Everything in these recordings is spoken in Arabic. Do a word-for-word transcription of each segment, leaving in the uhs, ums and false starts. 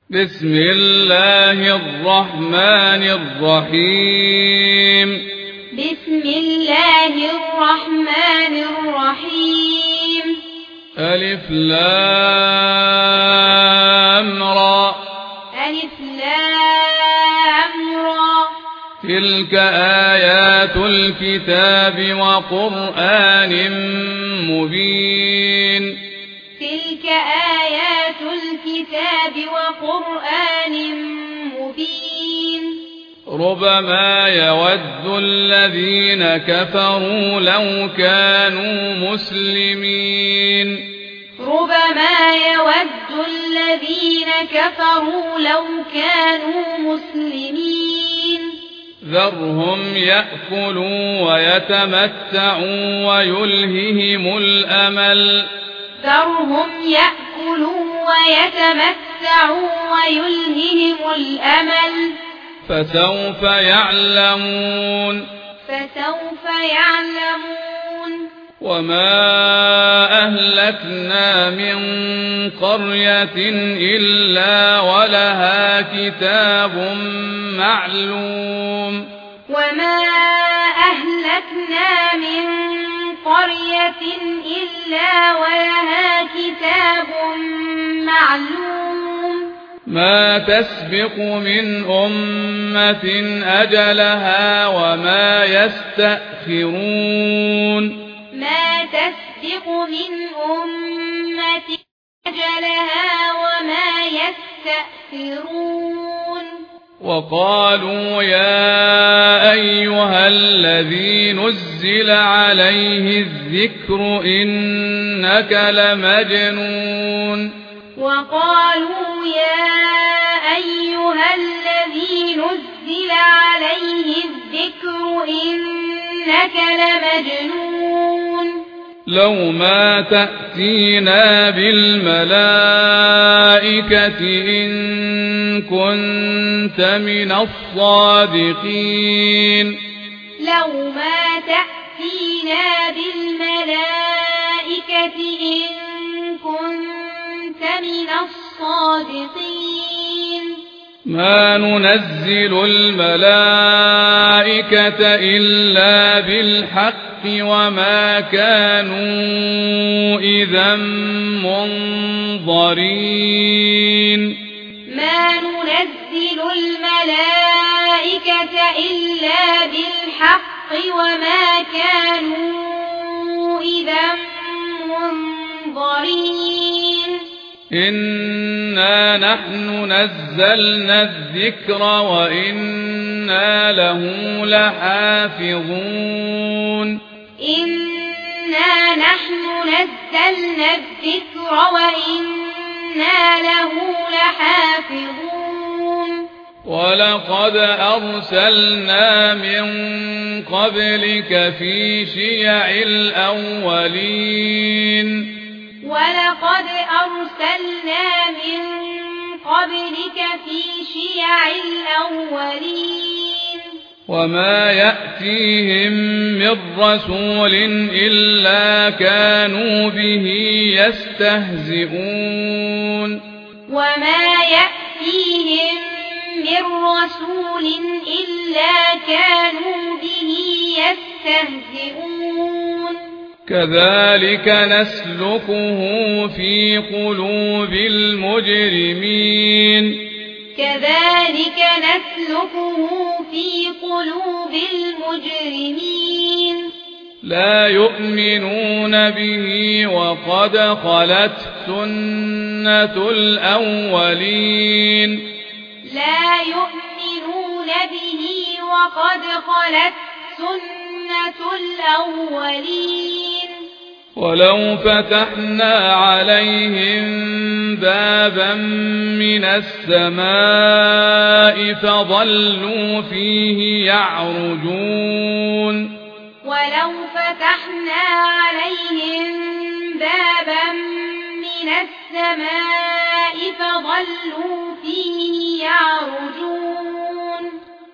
بسم الله الرحمن الرحيم بسم الله الرحمن الرحيم ألف لام را ألف لام را تلك آيات الكتاب وقرآن مبين تلك آيات الكتاب وقرآن مبين ربما يود الذين كفروا لو كانوا مسلمين ربما يود الذين كفروا لو كانوا مسلمين ذرهم يأكلوا ويتمتعوا ويلههم الأمل ذرهم يأكلوا ويتمتعوا ويلههم الأمل فسوف يعلمون فسوف يعلمون وما أهلكنا من قرية إلا ولها كتاب معلوم وما أهلكنا من قرية إلا ولها كتاب معلوم ما تسبق من أمة أجلها وما يستأخرون ما تسبق من أمة أجلها وما يستأخرون وقالوا يا أيها الذي نزل عليه الذكر إنك لمجنون وقالوا يا أيها الذي نزل عليه الذكر إنك لمجنون لو ما تأتينا بالملائكة إن كنت من الصادقين لو ما تأتينا بالملائكة إن كنت من الصادقين ما ننزل الملائكة إلا بالحق وما كانوا إذا منظرين ما ننزل الملائكة إلا بالحق وما كانوا إذا منظرين إنا نحن نزلنا الذكر وإنا له لحافظون إنا نحن نزلنا الذكر وإنا له لحافظون ولقد أرسلنا من قبلك في شيع الأولين ولقد أرسلنا من قبلك في شيع الأولين وما يأتيهم من رسول إلا كانوا به يستهزئون وما يأتيهم من رسول إلا كانوا به يستهزئون كذلك نسلكه في قلوب المجرمين كذلك نسلكه في قلوب المجرمين لا يؤمنون به وقد خلت سنة الأولين لا يؤمنون به وقد خلت سنة الأولين ولو فتحنا عليهم بابا من السماء فظلوا فيه يعرجون ولو فتحنا عليهم بابا من السماء فظلوا فيه يعرجون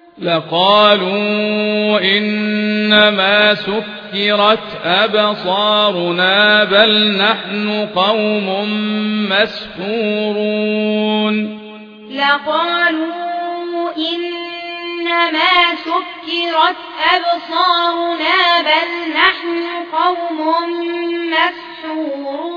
لقالوا إنما سكرت أبصارنا بل نحن قوم مسحورون لقالوا إنما سكرت أبصارنا بل نحن قوم مسحورون